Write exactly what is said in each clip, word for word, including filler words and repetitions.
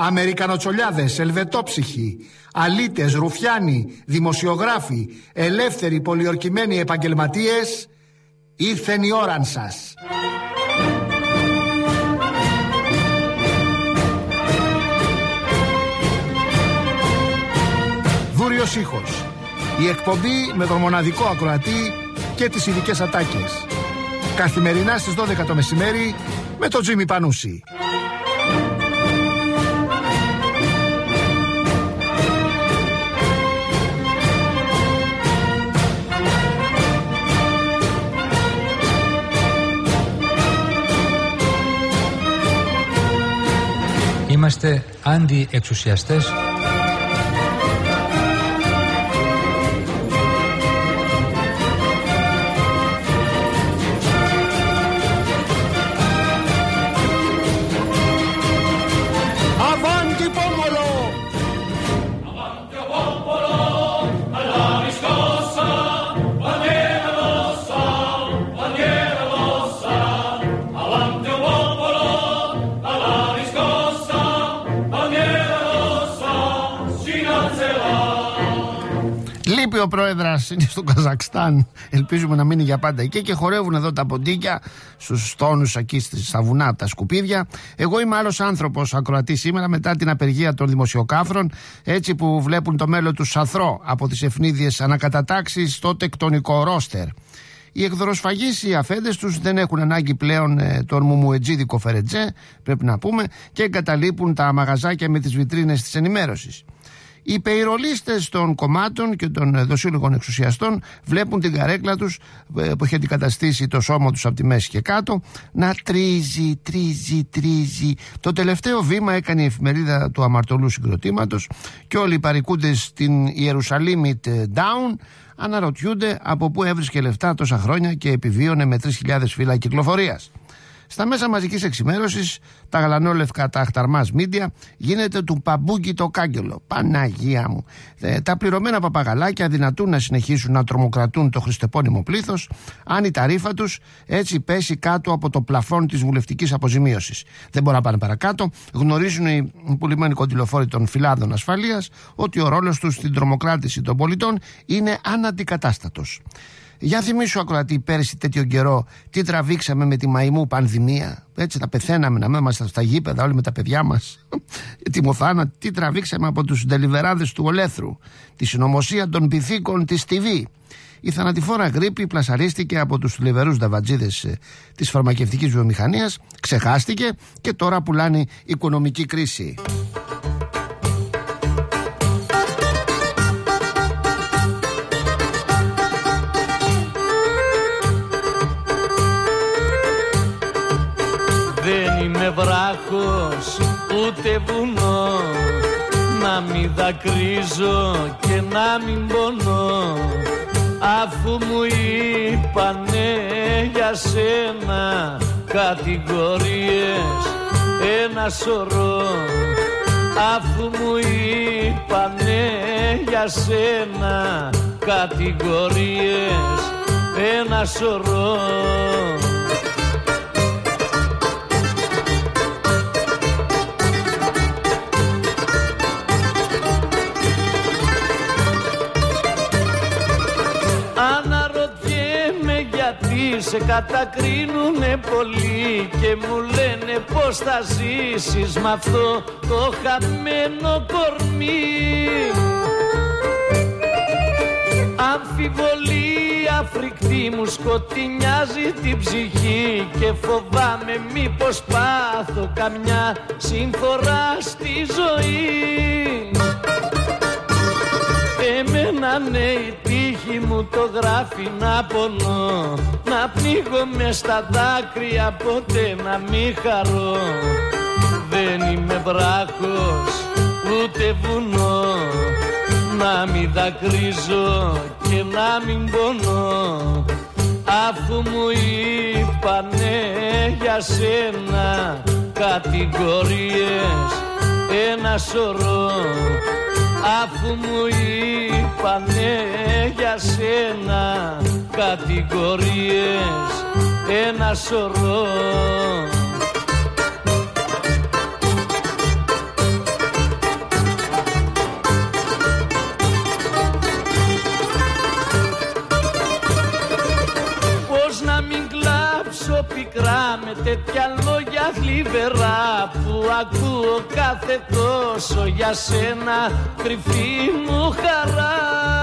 Αμερικανοτσολιάδες, ελβετόψυχοι, αλήτες, ρουφιάνοι, δημοσιογράφοι, ελεύθεροι πολιορκημένοι επαγγελματίες, ήρθεν η ώραν σας. Δούριος ήχος. Η εκπομπή με τον μοναδικό ακροατή και τις ειδικές ατάκες. Καθημερινά στις δώδεκα το μεσημέρι με τον Τζίμι Πανούση. Είμαστε αντι-εξουσιαστές. Ο πρόεδρας είναι στο Καζακστάν, ελπίζουμε να μείνει για πάντα εκεί, και χορεύουν εδώ τα ποντίκια στους τόνους εκεί στα βουνά από τα σκουπίδια. Εγώ είμαι άλλος άνθρωπος ακροατής σήμερα, μετά την απεργία των δημοσιοκάφρων, έτσι που βλέπουν το μέλλον τους σαθρό από τις ευνίδιες ανακατατάξεις στο τεκτονικό ρόστερ. Οι εκδροσφαγείς, οι αφέντες τους, δεν έχουν ανάγκη πλέον ε, τον μουμουετζίδικο φερετζέ, πρέπει να πούμε, και εγκαταλείπουν τα μαγαζάκια με τις βιτρίνες της ενημέρωσης. Οι πεϊρολίστες των κομμάτων και των δοσύλλογων εξουσιαστών βλέπουν την καρέκλα τους, που έχει αντικαταστήσει το σώμα τους από τη μέση και κάτω, να τρίζει, τρίζει, τρίζει. Το τελευταίο βήμα έκανε η εφημερίδα του αμαρτωλού συγκροτήματος και όλοι οι παρικούντες στην Ιερουσαλήμ Down αναρωτιούνται από πού έβρισκε λεφτά τόσα χρόνια και επιβίωνε με τρεις χιλιάδες φύλλα κυκλοφορίας. Στα μέσα μαζικής εξημέρωσης, τα γαλανόλευκα, τα αχταρμάς μίντια, γίνεται του παμπούκι το κάγκελο. Παναγία μου. Ε, τα πληρωμένα παπαγαλάκια δυνατούν να συνεχίσουν να τρομοκρατούν το χριστεπώνυμο πλήθος, αν η ταρίφα τους έτσι πέσει κάτω από το πλαφόν της βουλευτικής αποζημίωσης. Δεν μπορούν να πάνε παρακάτω. Γνωρίζουν οι πουλημένοι κοντιλοφόροι των φυλάδων ασφαλείας ότι ο ρόλος τους στην τρομοκράτηση των πολιτών είναι αναντικατάστατος. Για θυμίσου, ακροατή, πέρσι τέτοιο καιρό τι τραβήξαμε με τη μαϊμού πανδημία. Έτσι τα πεθαίναμε να είμαστε στα γήπεδα όλοι με τα παιδιά μας. Τη Μοθάνα, τι τραβήξαμε από τους ντελιβεράδες του Ολέθρου. Τη συνωμοσία των πυθίκων της τι βι. Η θανατηφόρα γρίπη πλασαρίστηκε από τους θλιβερούς δαβατζίδες ε, της φαρμακευτικής βιομηχανίας, ξεχάστηκε και τώρα πουλάνε οικονομική κρίση. Δεν είμαι βράχος ούτε βουνό, να μην δακρύζω και να μην πονώ, αφού μου είπανε για σένα κατηγορίες ένα σωρό, αφού μου είπανε για σένα κατηγορίες ένα σωρό. Σε κατακρίνουνε πολύ και μου λένε πως θα ζήσεις μ' αυτό το χαμένο κορμί. Αμφιβολία φρικτή μου σκοτεινιάζει την ψυχή και φοβάμαι μήπως πάθω καμιά συμφορά στη ζωή. Εμένα ναι, η τύχη μου το γράφει να πονώ, να πνίγω μες στα δάκρυα, ποτέ να μη χαρώ. Δεν είμαι βράχος ούτε βουνό, να μην δακρύζω και να μην πονώ, αφού μου είπανε για σένα κατηγορίες ένα σωρό, αφού μου είπανε για σένα κατηγορίες ένα σωρό. με τέτοια λόγια θλιβερά που ακούω κάθε τόσο για σένα, κρυφή μου χαρά.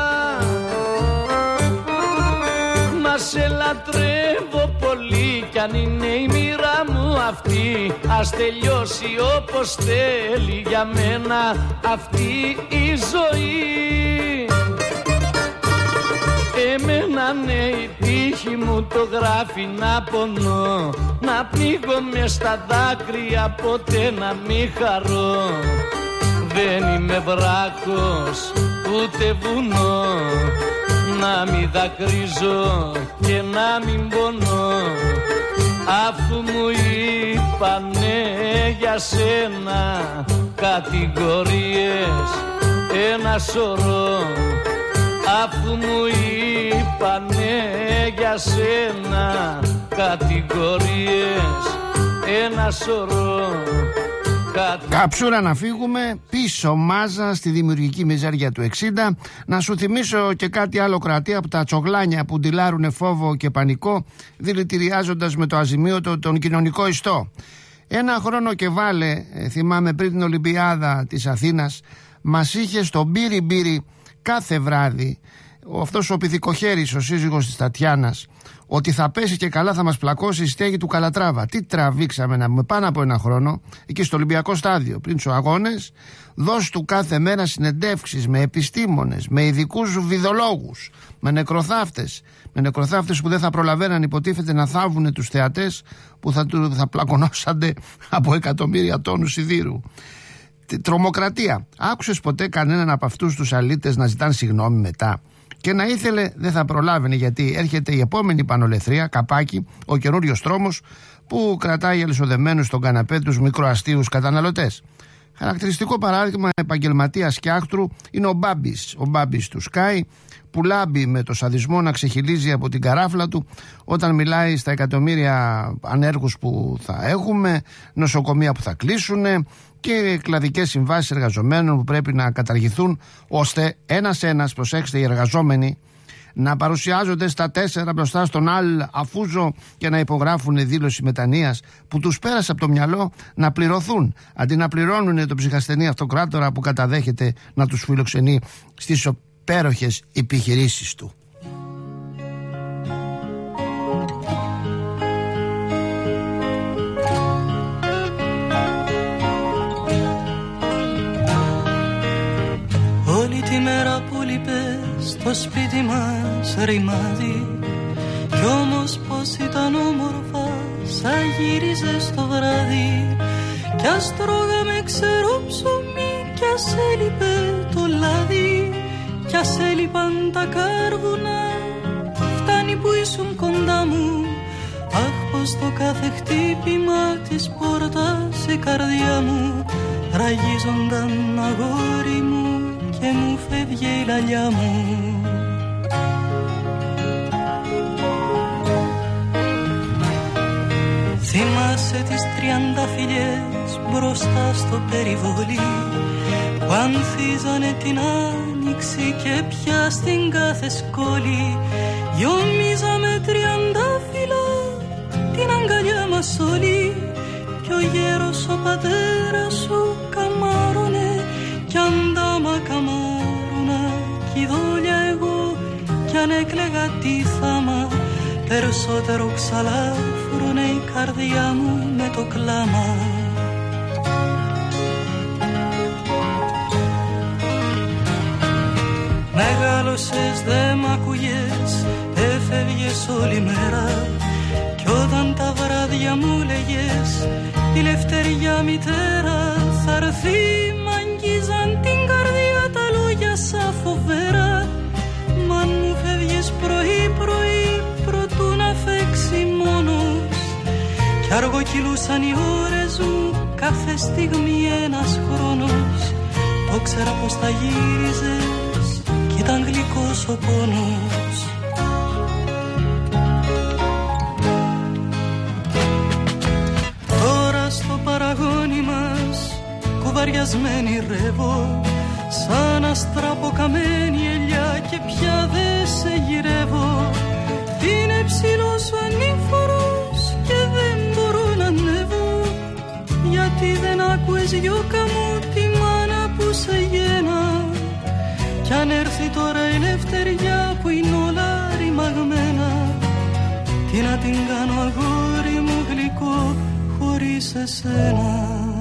Μα σε λατρεύω πολύ κι αν είναι η μοίρα μου αυτή, ας τελειώσει όπως θέλει για μένα αυτή η ζωή. Εμένα ναι η τύχη μου το γράφει να πονώ, να πνίγομαι στα δάκρυα, ποτέ να μη χαρώ. Δεν είμαι βράχος ούτε βουνό, να μη δακρύζω και να μην πονώ. Αφού μου είπανε για σένα κατηγορίες ένα σωρό, αφού μου είπανε για σένα κατηγορίες ένα σωρό. Καψούρα να φύγουμε, πίσω μάζα στη δημιουργική μιζέρια του εξήντα. Να σου θυμίσω και κάτι άλλο κρατή από τα τσογλάνια που ντυλάρουνε φόβο και πανικό, δηλητηριάζοντας με το αζημίωτο τον κοινωνικό ιστό. Ένα χρόνο και βάλε, θυμάμαι πριν την Ολυμπιάδα της Αθήνας, μας είχε στο μπύρι μπύρι κάθε βράδυ ο αυτός ο πυθικοχέρης, ο σύζυγος της Τατιάνας, ότι θα πέσει και καλά θα μας πλακώσει η στέγη του Καλατράβα. Τι τραβήξαμε να πούμε πάνω από ένα χρόνο εκεί στο Ολυμπιακό Στάδιο πριν τους αγώνες. Δώσ' του κάθε μέρα συνεντεύξεις με επιστήμονες, με ειδικούς βιδολόγους, με νεκροθάφτες, με νεκροθάφτες που δεν θα προλαβαίναν υποτίθεται να θάβουν τους θεατές που θα, θα πλακωνόσανται από εκατομμύρια τόνους σιδήρου. Τρομοκρατία. Άκουσες ποτέ κανέναν από αυτούς τους αλήτες να ζητάνε συγγνώμη μετά? Και να ήθελε δεν θα προλάβαινε, γιατί έρχεται η επόμενη πανολεθρία, καπάκι, ο καινούριος τρόμος που κρατάει αλυσοδεμένους στον καναπέ τους μικροαστίους καταναλωτές. Χαρακτηριστικό παράδειγμα επαγγελματίας και άκτρου είναι ο Μπάμπης, ο Μπάμπης του Sky, που λάμπει με το σαδισμό να ξεχυλίζει από την καράφλα του όταν μιλάει στα εκατομμύρια ανέργους που θα έχουμε, νοσοκομεία που θα κλείσουν και κλαδικές συμβάσεις εργαζομένων που πρέπει να καταργηθούν, ώστε ένας-ένας, προσέξτε, οι εργαζόμενοι να παρουσιάζονται στα τέσσερα μπροστά στον Αλ Αφούζο και να υπογράφουν δήλωση μετανοίας που τους πέρασε από το μυαλό να πληρωθούν, αντί να πληρώνουν τον ψυχασθενή αυτοκράτορα που καταδέχεται να τους φιλοξενεί στις υπέροχες επιχειρήσεις του. Όλη τη μέρα που λείπες στο σπίτι μας ρημάδι, κι όμως πως ήταν όμορφα σαν γύριζες το βράδυ. Κι ας τρώγαμε ξερό ψωμί κι ας έλειπε το λάδι, κι ας έλειπαν τα κάρβουνα, φτάνει που ήσουν κοντά μου. Αχ, πως το κάθε χτύπημα της πόρτας η καρδιά μου ραγίζονταν αγόρι μου και μου φεύγε η λαλιά μου. Θυμάσαι τις τριάντα φιλιές μπροστά στο περιβόλι που ανθίζανε την άνοιξη και πια στην κάθε σκόλη γιομίζαμε τριάντα φύλλα την αγκαλιά μας όλοι. Κι ο γέρος ο πατέρας σου καμάρωνε κι αντάμα καμάρωνα κι η δόλια εγώ κι αν έκλαιγα τι θάμα, περισσότερο ξαλάφρωνε η καρδιά μου με το κλάμα. Μεγάλωσες δε μ' ακούγες, έφευγες όλη μέρα κι όταν τα βράδια μου λέγες η λευτεριά μητέρα θα έρθει, μ' αγγίζαν την καρδιά τα λόγια σαν φοβέρα. Μ' αν μου φεύγες πρωί πρωί προτού να φέξει μόνος κι αργοκυλούσαν οι ώρες μου κάθε στιγμή ένας χρόνος. Το ξέρα πως θα γύριζες κι ήταν γλυκός ο πόνος. Τώρα στο παραγόνι μας κουβαριασμένη ρεύω σαν αστραποκαμένη ελιά και πια δε σε γυρεύω. Είναι ψηλός ο ανήφορος και δεν μπορώ pues γιώκα μου τη μάνα που σε γένα. Κι αν έρθει τώρα η ελευθεριά που είναι όλα ρημαγμένα, τι να την κάνω αγόρι μου γλυκό χωρίς εσένα.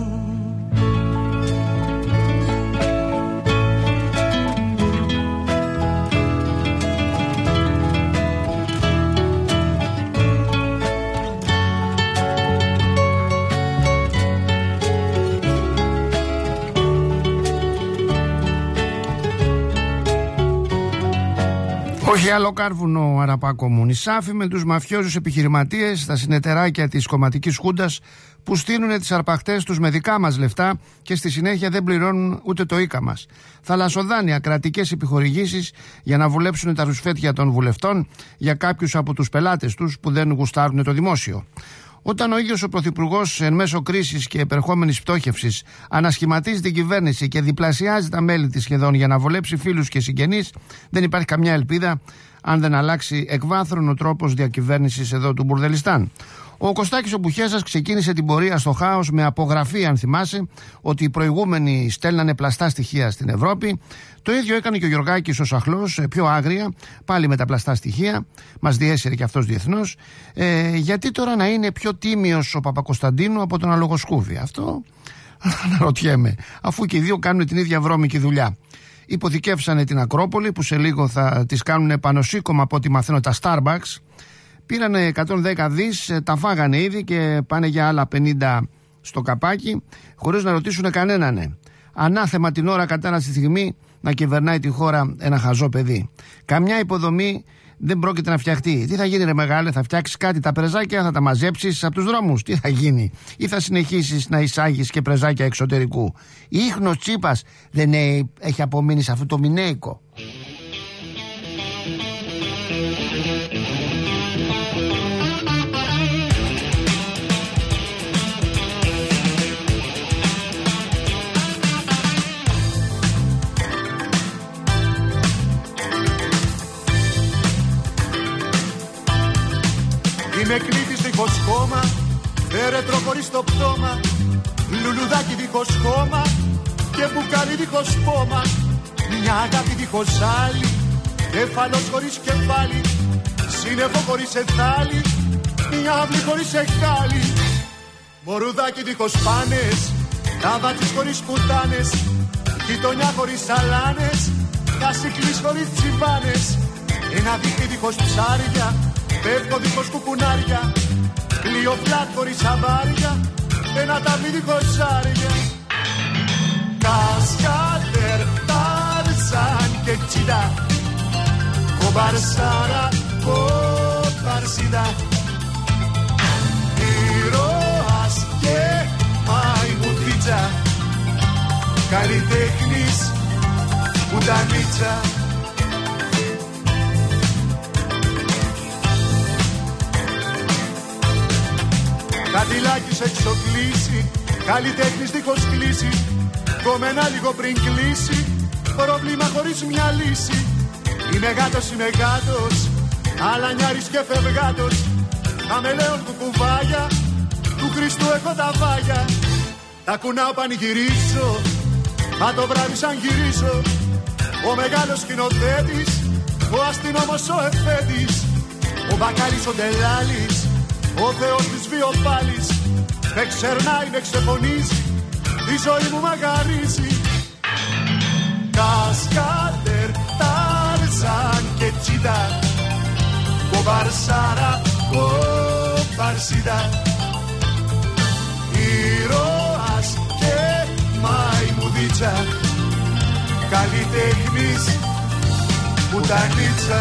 Όχι άλλο κάρβουνο Αραπάκο μου. Νησάφι με τους μαφιόζους επιχειρηματίες, τα συνεταιράκια της κομματικής χούντας που στείνουν τις αρπαχτές τους με δικά μας λεφτά και στη συνέχεια δεν πληρώνουν ούτε το ίκα μας. Θαλασσοδάνεια, κρατικές επιχορηγήσεις για να βουλέψουν τα ρουσφέτια των βουλευτών για κάποιους από τους πελάτες τους που δεν γουστάρουν το δημόσιο. Όταν ο ίδιος ο Πρωθυπουργός εν μέσω κρίσης και επερχόμενης πτώχευσης ανασχηματίζει την κυβέρνηση και διπλασιάζει τα μέλη της σχεδόν για να βολέψει φίλους και συγγενείς, δεν υπάρχει καμιά ελπίδα αν δεν αλλάξει εκ βάθρων ο τρόπος διακυβέρνησης εδώ του Μπουρδελιστάν. Ο Κωστάκης ο Μπουχέσας ξεκίνησε την πορεία στο χάος με απογραφή, αν θυμάσαι, ότι οι προηγούμενοι στέλνανε πλαστά στοιχεία στην Ευρώπη. Το ίδιο έκανε και ο Γιωργάκης ο Σαχλός, πιο άγρια, πάλι με τα πλαστά στοιχεία. Μας διέσυρε και αυτός διεθνώς. Ε, γιατί τώρα να είναι πιο τίμιος ο Παπακοσταντίνου από τον Αλογοσκούφη? Αυτό αναρωτιέμαι, αφού και οι δύο κάνουν την ίδια βρώμικη δουλειά. Υποθηκεύσανε την Ακρόπολη, που σε λίγο θα τις κάνουν πανωσύκωμα από ό,τι μαθαίνω τα Starbucks. Πήρανε εκατόν δέκα δις, τα φάγανε ήδη και πάνε για άλλα πενήντα στο καπάκι, χωρίς να ρωτήσουν κανέναν. Ανάθεμα την ώρα κατά τη στιγμή να κυβερνάει τη χώρα ένα χαζό παιδί. Καμιά υποδομή δεν πρόκειται να φτιαχτεί. Τι θα γίνει, ρε μεγάλε, θα φτιάξεις κάτι, τα πρεζάκια θα τα μαζέψεις από τους δρόμους? Τι θα γίνει? Ή θα συνεχίσεις να εισάγεις και πρεζάκια εξωτερικού? Η ίχνος Τσίπας δεν έχει απομείνει σε αυτό το μηνέικο? Είμαι κλήτης δίχως χώμα, έρετρο χωρίς το πτώμα, λουλουδάκι δίχως χώμα και μπουκάλι δίχως πόμα. Μια αγάπη δίχως άλλη, κεφαλός χωρίς κεφάλι, σύννεφο χωρίς εθάλη, μια αυλή χωρίς εχάλη. Μωρουδάκι δίχως πάνες, ταβάτσις χωρίς πουτάνες, γειτονιά χωρίς αλάνες, κασικλής χωρίς τσιμπάνες. Ένα δίχτυ δίχως ψάρια, πέφτω δίχως κουκουνάρια, πλοίο φλάτ χωρίς αβάρια, ένα ταυλί δίχως ζάρια. Κασκάτερ, Τάρζαν και Τσίτα, κομπαρσάρα, κομπαρσίδα, ήρωας και μαϊμουδίτσα, καλλιτέχνης πουτανίτσα. Κατηλάκης εξοκλήσει, καλλιτέχνης δίχως κλείσει, κομμένα λίγο πριν κλείσει, πρόβλημα χωρίς μια λύση. Είμαι γάτος, είμαι γάτος, αλανιάρης και φευγάτος, αμελέον κουκουβάγια, του Χριστού έχω τα βάγια. Τα κουνάω πανηγυρίζω, μα το βράδυ σαν γυρίζω, ο μεγάλος σκηνοθέτης, ο αστυνόμος ο εφέτης, ο μπακάλης ο τελάλης, ο Θεός της βιοπάλης, με ξερνάει, με ξεφωνίζει, η ζωή μου μαγαρίζει. Κασκάτερ, Τάρζαν και Τσίτα, κομπαρσάρα, κομπαρσίδα, ήρωας και μαϊμουδίτσα, καλλιτέχνης πουτανίτσα.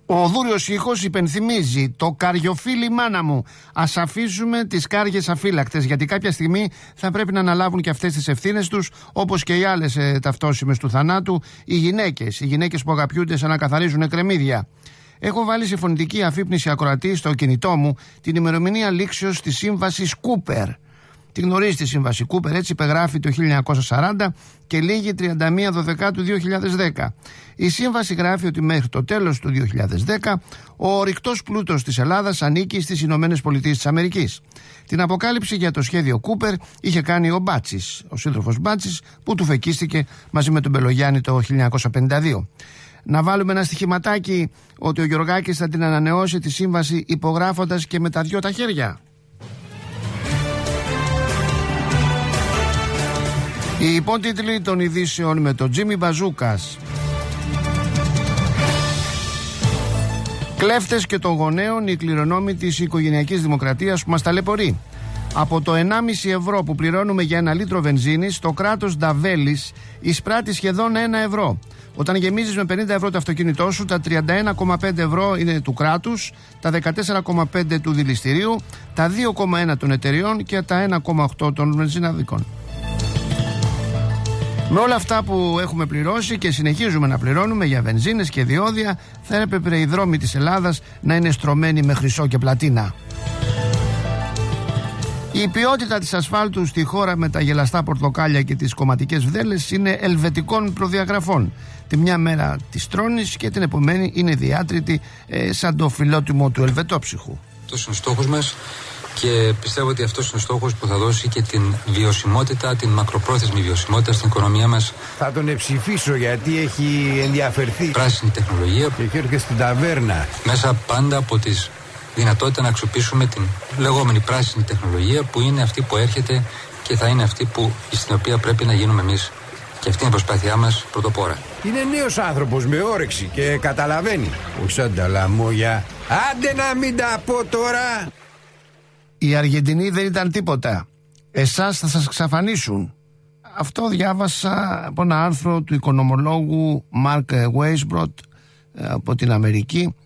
Ο δούριος ήχος υπενθυμίζει το καριοφίλι μάνα μου. Ας αφήσουμε τις κάριες αφύλακτες, γιατί κάποια στιγμή θα πρέπει να αναλάβουν και αυτές τις ευθύνες τους, όπως και οι άλλες ε, ταυτόσημες του θανάτου, οι γυναίκες. Οι γυναίκες που αγαπιούνται σαν να καθαρίζουν εκκρεμίδια. Έχω βάλει σε φωνητική αφύπνιση ακροατή στο κινητό μου την ημερομηνία λήξεως της σύμβασης Κούπερ. Τη γνωρίζει τη σύμβαση Κούπερ, έτσι υπεγράφει το χίλια εννιακόσια σαράντα και λήγει τριάντα μία Δεκεμβρίου του δύο χιλιάδες δέκα. Η σύμβαση γράφει ότι μέχρι το τέλος του δύο χιλιάδες δέκα ο ορυκτός πλούτος της Ελλάδας ανήκει στις Ηνωμένες Πολιτείες της Αμερικής. Την αποκάλυψη για το σχέδιο Κούπερ είχε κάνει ο Μπάτσης, ο σύντροφος Μπάτσης, που του φεκίστηκε μαζί με τον Μπελογιάννη το χίλια εννιακόσια πενήντα δύο. Να βάλουμε ένα στοιχηματάκι ότι ο Γεωργάκης θα την ανανεώσει τη σύμβαση υπογράφοντας και με τα δυο τα χέρια. Οι υπότιτλοι των ειδήσεων με τον Τζίμι Μπαζούκας. Κλέφτες και των γονέων, οι κληρονόμοι της οικογενειακής δημοκρατίας που μας ταλαιπωρεί. Από το ενάμιση ευρώ που πληρώνουμε για ένα λίτρο βενζίνης, το κράτος Νταβέλης εισπράττει σχεδόν ένα ευρώ. Όταν γεμίζεις με πενήντα ευρώ το αυτοκίνητό σου, τα τριάντα ένα κόμμα πέντε ευρώ είναι του κράτους, τα δεκατέσσερα κόμμα πέντε του δηληστηρίου, τα δύο κόμμα ένα των εταιριών και τα ένα κόμμα οκτώ των βενζιναδικών. Με όλα αυτά που έχουμε πληρώσει και συνεχίζουμε να πληρώνουμε για βενζίνες και διόδια, θα έπρεπε οι δρόμοι της Ελλάδας να είναι στρωμένοι με χρυσό και πλατίνα. Η ποιότητα της ασφάλτου στη χώρα με τα γελαστά πορτοκάλια και τις κομματικές βδέλες είναι ελβετικών προδιαγραφών. Τη μια μέρα της τρώνεις και την επομένη είναι διάτρητη ε, σαν το φιλότιμο του ελβετόψυχου. Αυτό είναι ο στόχος μας και πιστεύω ότι αυτός είναι ο στόχος που θα δώσει και την βιωσιμότητα, την μακροπρόθεσμη βιωσιμότητα στην οικονομία μας. Θα τον ψηφίσω γιατί έχει ενδιαφερθεί. Πράσινη τεχνολογία. Και έχει έρθει και στην ταβέρνα. Μέσα πάντα από τις δυνατότητα να αξιοποιήσουμε την λεγόμενη πράσινη τεχνολογία, που είναι αυτή που έρχεται και θα είναι αυτή που, στην οποία πρέπει να γίνουμε εμείς. Και αυτή είναι η προσπάθειά μας πρωτοπόρα. Είναι νέος άνθρωπος με όρεξη και καταλαβαίνει. Όχι σαν τα λαμόγια. Άντε να μην τα πω τώρα. Οι Αργεντινοί δεν ήταν τίποτα. Εσάς θα σας εξαφανίσουν. Αυτό διάβασα από ένα άρθρο του οικονομολόγου Μάρκ Weisbrot από την Αμερική.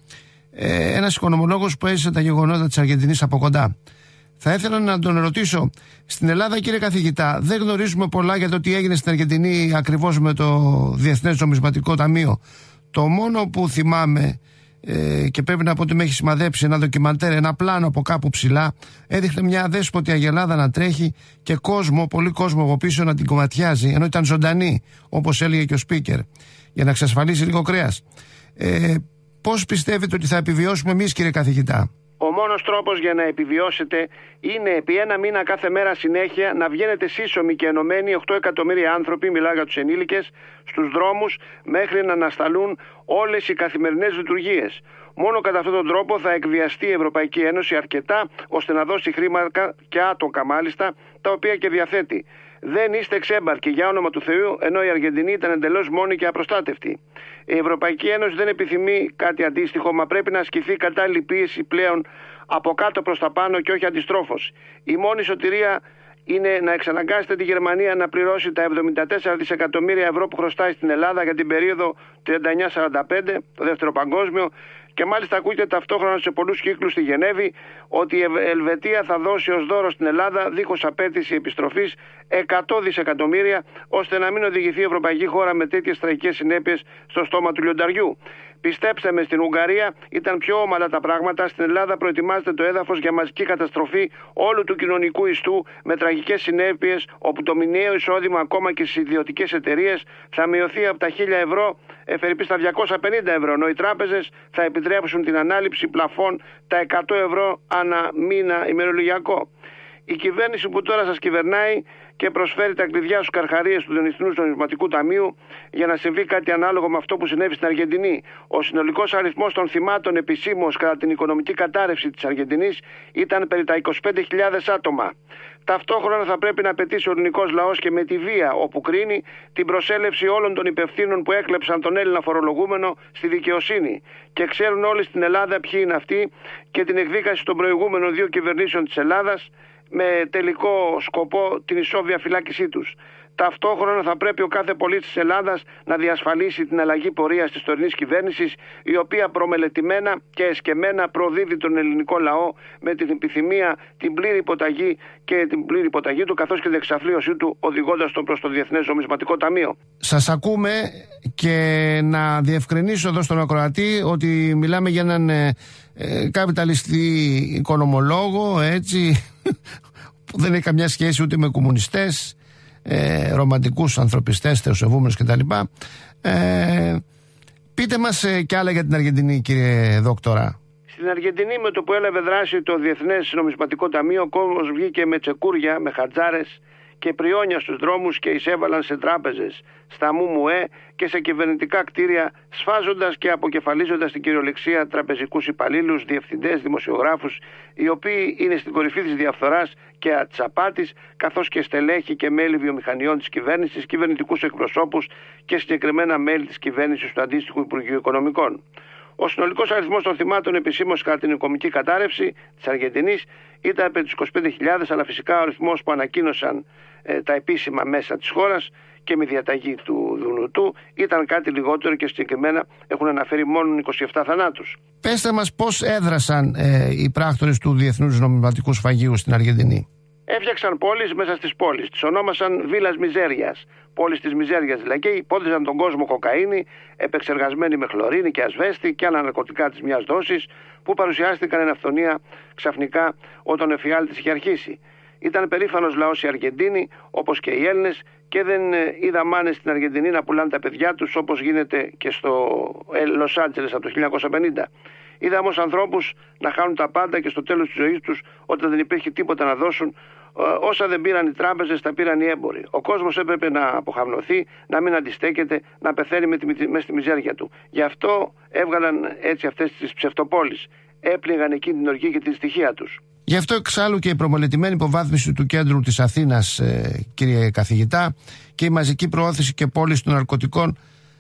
Ε, ένας οικονομολόγος που έζησε τα γεγονότα της Αργεντινής από κοντά. Θα ήθελα να τον ρωτήσω, στην Ελλάδα, κύριε καθηγητά, δεν γνωρίζουμε πολλά για το τι έγινε στην Αργεντινή ακριβώς με το Διεθνές Νομισματικό Ταμείο. Το μόνο που θυμάμαι ε, και πρέπει να πω ότι με έχει σημαδέψει ένα ντοκιμαντέρ, ένα πλάνο από κάπου ψηλά, έδειχνε μια αδέσποτη αγελάδα να τρέχει και κόσμο, πολύ κόσμο από πίσω να την κομματιάζει, ενώ ήταν ζωντανή, όπως έλεγε και ο speaker, για να εξασφαλίσει λίγο κρέας. Ε, Πώς πιστεύετε ότι θα επιβιώσουμε εμείς, κύριε καθηγητά? Ο μόνος τρόπος για να επιβιώσετε είναι επί ένα μήνα κάθε μέρα συνέχεια να βγαίνετε σύσσωμοι και ενωμένοι, οκτώ εκατομμύρια άνθρωποι, μιλάω για τους ενήλικες, στους δρόμους μέχρι να ανασταλούν όλες οι καθημερινές λειτουργίες. Μόνο κατά αυτόν τον τρόπο θα εκβιαστεί η Ευρωπαϊκή Ένωση αρκετά ώστε να δώσει χρήματα και άτοκα μάλιστα, τα οποία και διαθέτει. Δεν είστε εξέμπαρκοι, για όνομα του Θεού, ενώ η Αργεντινή ήταν εντελώς μόνη και απροστάτευτη. Η Ευρωπαϊκή Ένωση δεν επιθυμεί κάτι αντίστοιχο, μα πρέπει να ασκηθεί κατάλληλη πίεση πλέον από κάτω προς τα πάνω και όχι αντιστρόφως. Η μόνη σωτηρία είναι να εξαναγκάσετε τη Γερμανία να πληρώσει τα εβδομήντα τέσσερα δισεκατομμύρια ευρώ που χρωστάει στην Ελλάδα για την περίοδο τριάντα εννιά σαράντα πέντε, το δεύτερο παγκόσμιο. Και μάλιστα ακούγεται ταυτόχρονα σε πολλούς κύκλους στη Γενέβη ότι η Ελβετία θα δώσει ως δώρο στην Ελλάδα, δίχως απέτηση επιστροφής, εκατό δισεκατομμύρια, ώστε να μην οδηγηθεί η ευρωπαϊκή χώρα με τέτοιες τραγικές συνέπειες στο στόμα του λιονταριού. Πιστέψτε με, στην Ουγγαρία ήταν πιο όμαλα τα πράγματα. Στην Ελλάδα προετοιμάζεται το έδαφος για μαζική καταστροφή όλου του κοινωνικού ιστού με τραγικές συνέπειες, όπου το μηνιαίο εισόδημα ακόμα και στις ιδιωτικές εταιρείες θα μειωθεί από τα χίλια ευρώ εφερειπή στα διακόσια πενήντα ευρώ, ενώ οι τράπεζες θα επιτρέψουν την ανάληψη πλαφών τα εκατό ευρώ ανά μήνα ημερολογιακό. Η κυβέρνηση που τώρα σας κυβερνάει και προσφέρει τα κλειδιά στους καρχαρίες του Διεθνούς Νομισματικού Ταμείου για να συμβεί κάτι ανάλογο με αυτό που συνέβη στην Αργεντινή. Ο συνολικός αριθμός των θυμάτων επισήμως κατά την οικονομική κατάρρευση της Αργεντινής ήταν περί τα είκοσι πέντε χιλιάδες άτομα. Ταυτόχρονα θα πρέπει να απαιτήσει ο ελληνικός λαός και με τη βία, όπου κρίνει, την προσέλευση όλων των υπευθύνων που έκλεψαν τον Έλληνα φορολογούμενο στη δικαιοσύνη. Και ξέρουν όλοι στην Ελλάδα ποιοι είναι αυτοί, και την εκδίκαση των προηγούμενων δύο κυβερνήσεων της Ελλάδας, με τελικό σκοπό την ισόβια πρόβια φυλάκισή τους. Ταυτόχρονα θα πρέπει ο κάθε πολίτης της Ελλάδας να διασφαλίσει την αλλαγή πορείας της τωρινής κυβέρνησης, η οποία προμελετημένα και εσκεμμένα προδίδει τον ελληνικό λαό με την επιθυμία, την πλήρη υποταγή και την πλήρη υποταγή του, καθώς και την εξαφλίωσή του, οδηγώντας τον προς το Διεθνές Νομισματικό Ταμείο. Σας ακούμε και να διευκρινίσω εδώ στον ακροατή ότι μιλάμε για έναν ε, ε, καπιταλιστή οικονομολόγο, έτσι, που δεν έχει καμιά σχέση ούτε με κομμουνιστές, Ε, ρομαντικούς ανθρωπιστές, θεοσεβούμενους κτλ. Ε, πείτε μας ε, κι άλλα για την Αργεντινή, κύριε δόκτορα. Στην Αργεντινή, με το που έλαβε δράση το Διεθνές Νομισματικό Ταμείο, ο κόσμος βγήκε με τσεκούρια, με χατζάρες και πριόνια στους δρόμους και εισέβαλαν σε τράπεζες, στα ΜΟΜΟΕ και σε κυβερνητικά κτίρια, σφάζοντας και αποκεφαλίζοντας την κυριολεξία τραπεζικούς υπαλλήλους, διευθυντές, δημοσιογράφους, οι οποίοι είναι στην κορυφή της διαφθοράς και της απάτης, καθώς και στελέχη και μέλη βιομηχανιών της κυβέρνησης, κυβερνητικούς εκπροσώπους και συγκεκριμένα μέλη της κυβέρνησης του αντίστοιχου Υπουργείου Οικονομικών. Ο συνολικός αριθμός των θυμάτων επισήμως κατά την οικονομική κατάρρευση της Αργεντινής ήταν από τις είκοσι πέντε χιλιάδες, αλλά φυσικά ο αριθμός που ανακοίνωσαν ε, τα επίσημα μέσα της χώρας και με διαταγή του Δουνουτού ήταν κάτι λιγότερο και συγκεκριμένα έχουν αναφέρει μόνο είκοσι επτά θανάτους. Πέστε μας πώς έδρασαν ε, οι πράκτορες του Διεθνούς Νομισματικού Σφαγείου στην Αργεντινή. Έφτιαξαν πόλεις μέσα στις πόλεις. Τις ονόμασαν Βίλας Μιζέριας. Πόλεις της Μιζέριας δηλαδή. Και υπόθεσαν τον κόσμο κοκαίνη, επεξεργασμένη με χλωρίνη και ασβέστη και άλλα ναρκωτικά της μιας δόσης, που παρουσιάστηκαν εν αυθονία ξαφνικά όταν ο εφιάλτης είχε αρχίσει. Ήταν περήφανος λαός οι Αργεντίνοι, όπως και οι Έλληνες, και δεν είδα μάνες στην Αργεντινή να πουλάνε τα παιδιά τους όπως γίνεται και στο Λος Άντζελες από το χίλια εννιακόσια πενήντα. Είδα όμως ανθρώπους να χάνουν τα πάντα και στο τέλος της ζωής τους, όταν δεν υπήρχε τίποτα να δώσουν, όσα δεν πήραν οι τράπεζες, τα πήραν οι έμποροι. Ο κόσμος έπρεπε να αποχαμνωθεί, να μην αντιστέκεται, να πεθαίνει μέσα στη μιζέρια του. Γι' αυτό έβγαλαν έτσι αυτές τις ψευτοπόλεις. Έπληγαν εκείνη την οργή και τη στοιχεία τους. Γι' αυτό εξάλλου και η προμελετημένη υποβάθμιση του κέντρου της Αθήνας, ε, κύριε καθηγητά, και η μαζική προώθηση και πώληση των ναρκωτικών,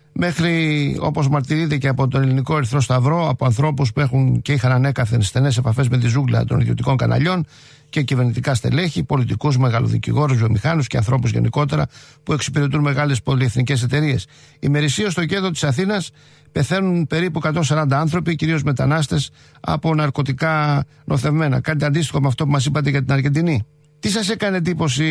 μέχρι, όπως μαρτυρείται και από τον Ελληνικό Ερυθρό Σταυρό, από ανθρώπους που έχουν και είχαν ανέκαθεν στενές επαφές με τη ζούγκλα των ιδιωτικών καναλιών και κυβερνητικά στελέχη, πολιτικούς, μεγαλοδικηγόρους, βιομηχάνους και ανθρώπους γενικότερα που εξυπηρετούν μεγάλες πολυεθνικές εταιρείες. Ημερησίως στο κέντρο της Αθήνας πεθαίνουν περίπου εκατόν σαράντα άνθρωποι, κυρίως μετανάστες, από ναρκωτικά νοθευμένα. Κάτι αντίστοιχο με αυτό που μας είπατε για την Αργεντινή. Τι σας έκανε εντύπωση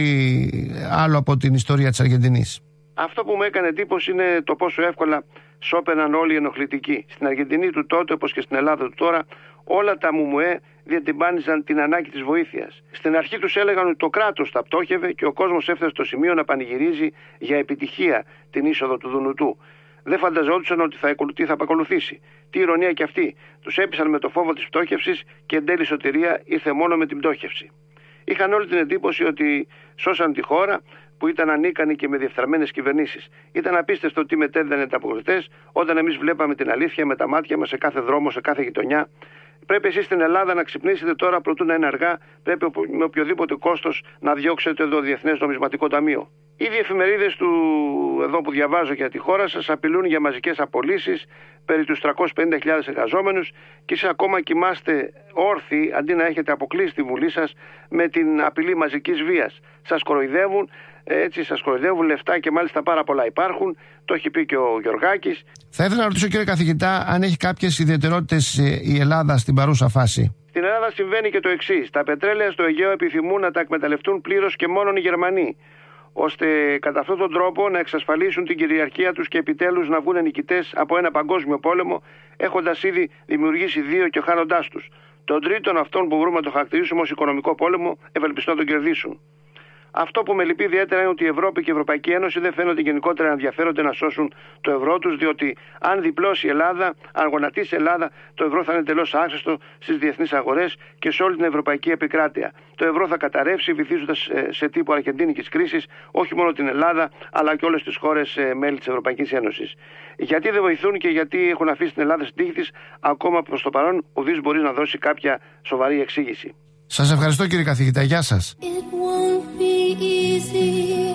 άλλο από την ιστορία της Αργεντινής? Αυτό που μου έκανε εντύπωση είναι το πόσο εύκολα σώπαιναν όλοι οι ενοχλητικοί. Στην Αργεντινή του τότε, όπως και στην Ελλάδα του τώρα, όλα τα ΜΟΜΟΕ διατυμπάνιζαν την ανάγκη της βοήθειας. Στην αρχή τους έλεγαν ότι το κράτος τα πτώχευε και ο κόσμος έφτασε στο σημείο να πανηγυρίζει για επιτυχία την είσοδο του Δουνουτού. Δεν φανταζόντουσαν ότι θα, τι θα επακολουθήσει. Τι ηρωνία κι αυτή. Τους έπεισαν με το φόβο της πτώχευσης και εν τέλει η σωτηρία ήρθε μόνο με την πτώχευση. Είχαν όλη την εντύπωση ότι σώσαν τη χώρα, που ήταν ανίκανοι και με διεφθαρμένες κυβερνήσεις. Ήταν απίστευτο τι μετέδιδαν οι ανταποκριτές όταν εμείς βλέπαμε την αλήθεια με τα μάτια μας σε κάθε δρόμο, σε κάθε γειτονιά. Πρέπει εσείς στην Ελλάδα να ξυπνήσετε τώρα προτού να είναι αργά. Πρέπει με οποιοδήποτε κόστος να διώξετε το Διεθνές Νομισματικό Ταμείο. Ήδη οι εφημερίδες του εδώ που διαβάζω για τη χώρα σας απειλούν για μαζικές απολύσεις περί τους τριακόσιες πενήντα χιλιάδες εργαζόμενους και εσείς ακόμα κοιμάστε όρθιοι αντί να έχετε αποκλείσει τη Βουλή σας με την απειλή μαζικής βίας. Σας κοροϊδεύουν, έτσι σας κοροϊδεύουν λεφτά και μάλιστα πάρα πολλά υπάρχουν. Το έχει πει και ο Γιωργάκης. Θα ήθελα να ρωτήσω, κύριε καθηγητά, αν έχει κάποιες ιδιαιτερότητες η Ελλάδα στην παρούσα φάση. Στην Ελλάδα συμβαίνει και το εξής. Τα πετρέλαια στο Αιγαίο επιθυμούν να τα εκμεταλλευτούν πλήρως και μόνον οι Γερμανοί, ώστε κατά αυτόν τον τρόπο να εξασφαλίσουν την κυριαρχία τους και επιτέλους να βγουν νικητές από ένα παγκόσμιο πόλεμο, έχοντας ήδη δημιουργήσει δύο και χάνοντάς τους. Τον τρίτον, αυτόν που μπορούμε να το χαρακτηρίσουμε ως οικονομικό πόλεμο, ευελπιστώ να τον κερδίσουν. Αυτό που με λυπεί ιδιαίτερα είναι ότι η Ευρώπη και η Ευρωπαϊκή Ένωση δεν φαίνονται γενικότερα να ενδιαφέρονται να σώσουν το ευρώ τους, διότι αν διπλώσει η Ελλάδα, αν γονατίσει η Ελλάδα, το ευρώ θα είναι τελώς άχρηστο στις διεθνείς αγορές και σε όλη την ευρωπαϊκή επικράτεια. Το ευρώ θα καταρρεύσει, βυθίζοντας σε τύπο αρχεντίνικης κρίσης όχι μόνο την Ελλάδα, αλλά και όλες τις χώρες μέλη της Ευρωπαϊκής Ένωσης. Γιατί δεν βοηθούν και γιατί έχουν αφήσει την Ελλάδα στην τύχη της, ακόμα προς το παρόν ουδής μπορεί να δώσει κάποια σοβαρή εξήγηση. Σας ευχαριστώ, κύριε καθηγητά. Γεια σας. It won't be easy.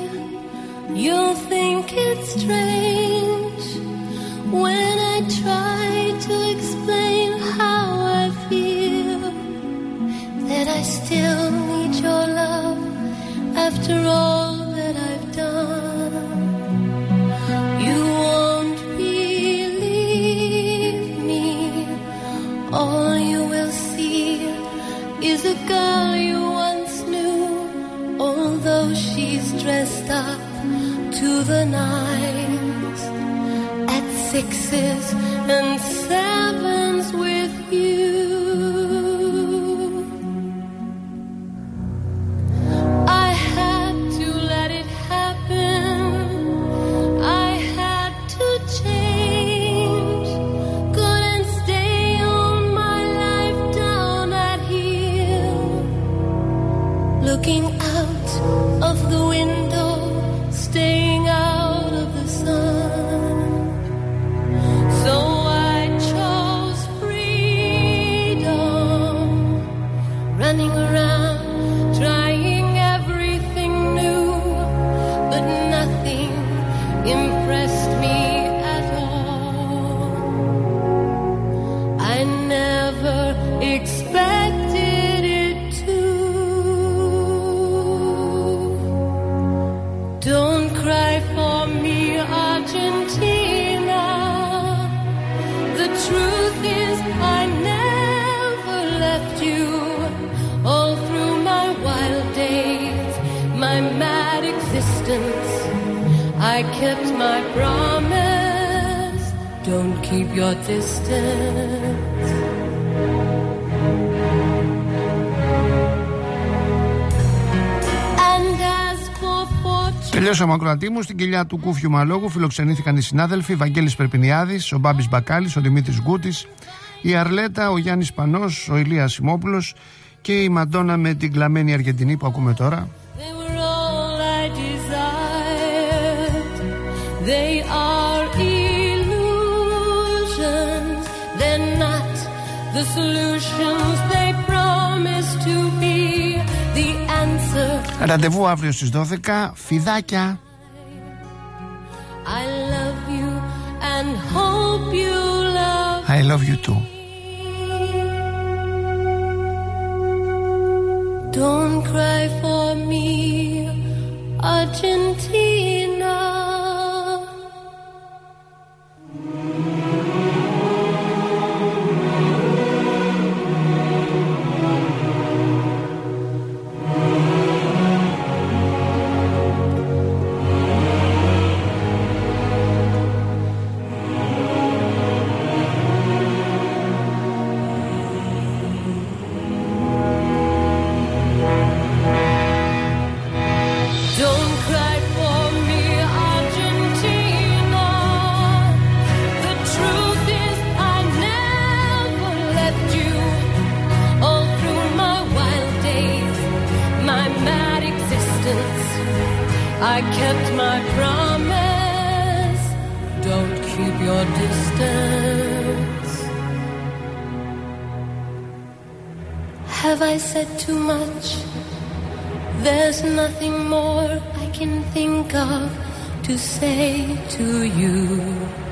You'll think it's strange when I try to explain how I feel, that I still need your love after all that I've done. You won't believe me. All you will see is a girl you once knew, although she's dressed up to the nines, at sixes and sevens with you. I had to let it happen. I had to change. Couldn't stay on my life down at heel, looking out of the window, staying out of the sun. So I chose freedom, running around, trying everything new, but nothing impressed me at all. I never expected it to. Don't cry for me, Argentina. The truth is I never left you. All through my wild days, my mad existence, I kept my promise. Don't keep your distance. And as for fortune. Τελειώσαμε, ακροατή μου. Στην κοιλιά του Κούφιου Μαλόγου φιλοξενήθηκαν οι συνάδελφοι Βαγγέλης Περπινιάδης, ο Μπάμπης Μπακάλης, ο Δημήτρης Γκούτης, η Αρλέτα, ο Γιάννης Πανός, ο Ηλίας Σιμόπουλος και η Μαντόνα με την κλαμμένη Αργεντινή που ακούμε τώρα. They were all I desired. They are illusions. They're not the solutions they promise to be the answer. Ραντεβού αύριο στις δώδεκα. Φιδάκια. I love you and hope you love I love you too. Don't cry for me, Argentina. Don't cry for me, Argentina. The truth is I never left you. All through my wild days, my mad existence, I kept my promise. Don't keep your distance. Have I said too much? There's nothing more I can think of to say to you.